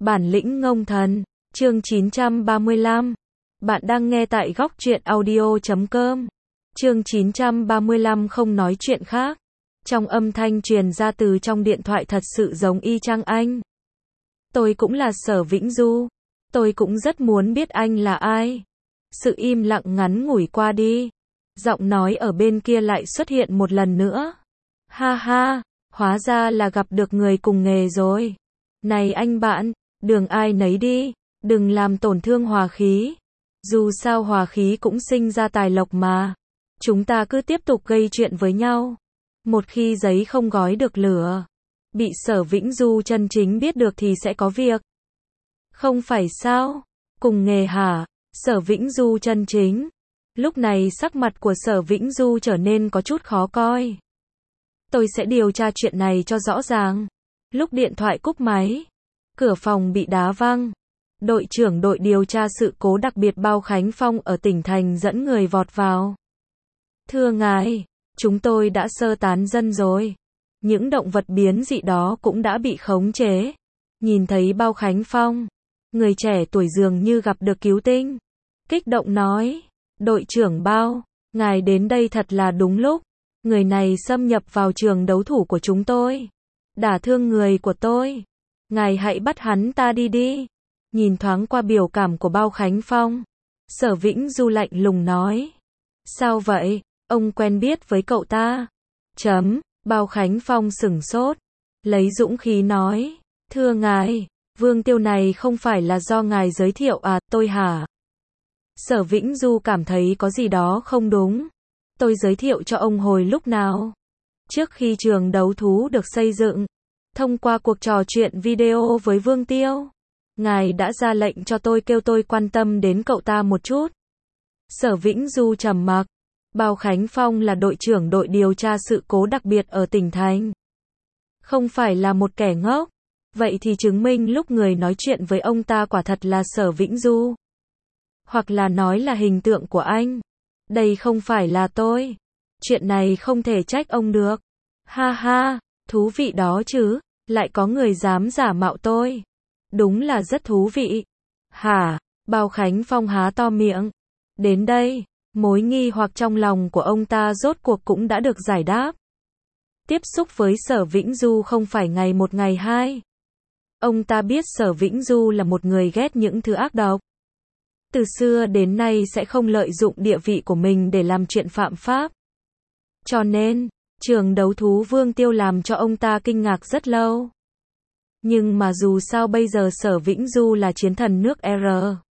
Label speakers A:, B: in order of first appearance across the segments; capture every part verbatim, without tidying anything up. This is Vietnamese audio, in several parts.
A: Bản lĩnh ngông thần, chương chín trăm ba mươi lăm. Bạn đang nghe tại góc truyện audio chấm com. Chương chín trăm ba mươi lăm không nói chuyện khác. Trong âm thanh truyền ra từ trong điện thoại thật sự giống y chang anh. Tôi cũng là Sở Vĩnh Du. Tôi cũng rất muốn biết anh là ai. Sự im lặng ngắn ngủi qua đi. Giọng nói ở bên kia lại xuất hiện một lần nữa. Ha ha, hóa ra là gặp được người cùng nghề rồi. Này anh bạn, đường ai nấy đi, đừng làm tổn thương hòa khí. Dù sao hòa khí cũng sinh ra tài lộc mà. Chúng ta cứ tiếp tục gây chuyện với nhau. Một khi giấy không gói được lửa, bị Sở Vĩnh Du chân chính biết được thì sẽ có việc. Không phải sao? Cùng nghề hả? Sở Vĩnh Du chân chính. Lúc này sắc mặt của Sở Vĩnh Du trở nên có chút khó coi. Tôi sẽ điều tra chuyện này cho rõ ràng. Lúc điện thoại cúp máy, cửa phòng bị đá văng. Đội trưởng đội điều tra sự cố đặc biệt Bao Khánh Phong ở tỉnh thành dẫn người vọt vào. Thưa ngài, chúng tôi đã sơ tán dân rồi. Những động vật biến dị đó cũng đã bị khống chế. Nhìn thấy Bao Khánh Phong, người trẻ tuổi dường như gặp được cứu tinh. Kích động nói, đội trưởng Bao, ngài đến đây thật là đúng lúc. Người này xâm nhập vào trường đấu thủ của chúng tôi, đả thương người của tôi. Ngài hãy bắt hắn ta đi đi. Nhìn thoáng qua biểu cảm của Bao Khánh Phong, Sở Vĩnh Du lạnh lùng nói. Sao vậy, ông quen biết với cậu ta? Chấm, Bao Khánh Phong sửng sốt, lấy dũng khí nói. Thưa ngài, Vương Tiêu này không phải là do ngài giới thiệu à, tôi hả? Sở Vĩnh Du cảm thấy có gì đó không đúng. Tôi giới thiệu cho ông hồi lúc nào? Trước khi trường đấu thú được xây dựng, thông qua cuộc trò chuyện video với Vương Tiêu, ngài đã ra lệnh cho tôi kêu tôi quan tâm đến cậu ta một chút. Sở Vĩnh Du trầm mặc. Bao Khánh Phong là đội trưởng đội điều tra sự cố đặc biệt ở tỉnh thành. Không phải là một kẻ ngốc. Vậy thì chứng minh lúc người nói chuyện với ông ta quả thật là Sở Vĩnh Du. Hoặc là nói là hình tượng của anh. Đây không phải là tôi. Chuyện này không thể trách ông được. Ha ha, thú vị đó chứ. Lại có người dám giả mạo tôi. Đúng là rất thú vị. Hả? Bao Khánh Phong há to miệng. Đến đây, mối nghi hoặc trong lòng của ông ta rốt cuộc cũng đã được giải đáp. Tiếp xúc với Sở Vĩnh Du không phải ngày một ngày hai. Ông ta biết Sở Vĩnh Du là một người ghét những thứ ác độc. Từ xưa đến nay sẽ không lợi dụng địa vị của mình để làm chuyện phạm pháp. Cho nên, trường đấu thú Vương Tiêu làm cho ông ta kinh ngạc rất lâu. Nhưng mà dù sao bây giờ Sở Vĩnh Du là chiến thần nước R.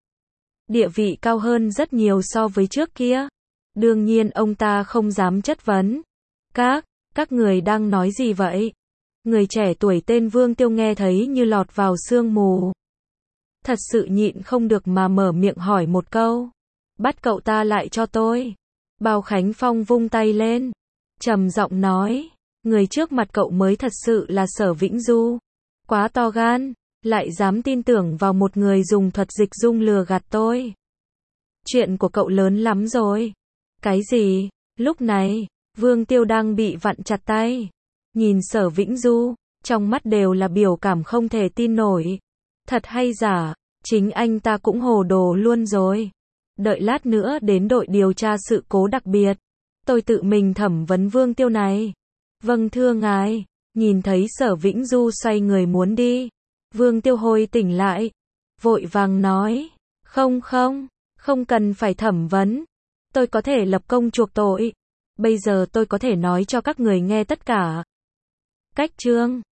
A: Địa vị cao hơn rất nhiều so với trước kia. Đương nhiên ông ta không dám chất vấn. Các, các người đang nói gì vậy? Người trẻ tuổi tên Vương Tiêu nghe thấy như lọt vào sương mù. Thật sự nhịn không được mà mở miệng hỏi một câu. Bắt cậu ta lại cho tôi. Bao Khánh Phong vung tay lên, trầm giọng nói. Người trước mặt cậu mới thật sự là Sở Vĩnh Du. Quá to gan, lại dám tin tưởng vào một người dùng thuật dịch dung lừa gạt tôi. Chuyện của cậu lớn lắm rồi. Cái gì? Lúc này, Vương Tiêu đang bị vặn chặt tay. Nhìn Sở Vĩnh Du, trong mắt đều là biểu cảm không thể tin nổi. Thật hay giả, chính anh ta cũng hồ đồ luôn rồi. Đợi lát nữa đến đội điều tra sự cố đặc biệt, tôi tự mình thẩm vấn Vương Tiêu này. Vâng thưa ngài. Nhìn thấy Sở Vĩnh Du xoay người muốn đi, Vương Tiêu hồi tỉnh lại, vội vàng nói. Không không, không cần phải thẩm vấn. Tôi có thể lập công chuộc tội. Bây giờ tôi có thể nói cho các người nghe tất cả. Cách chương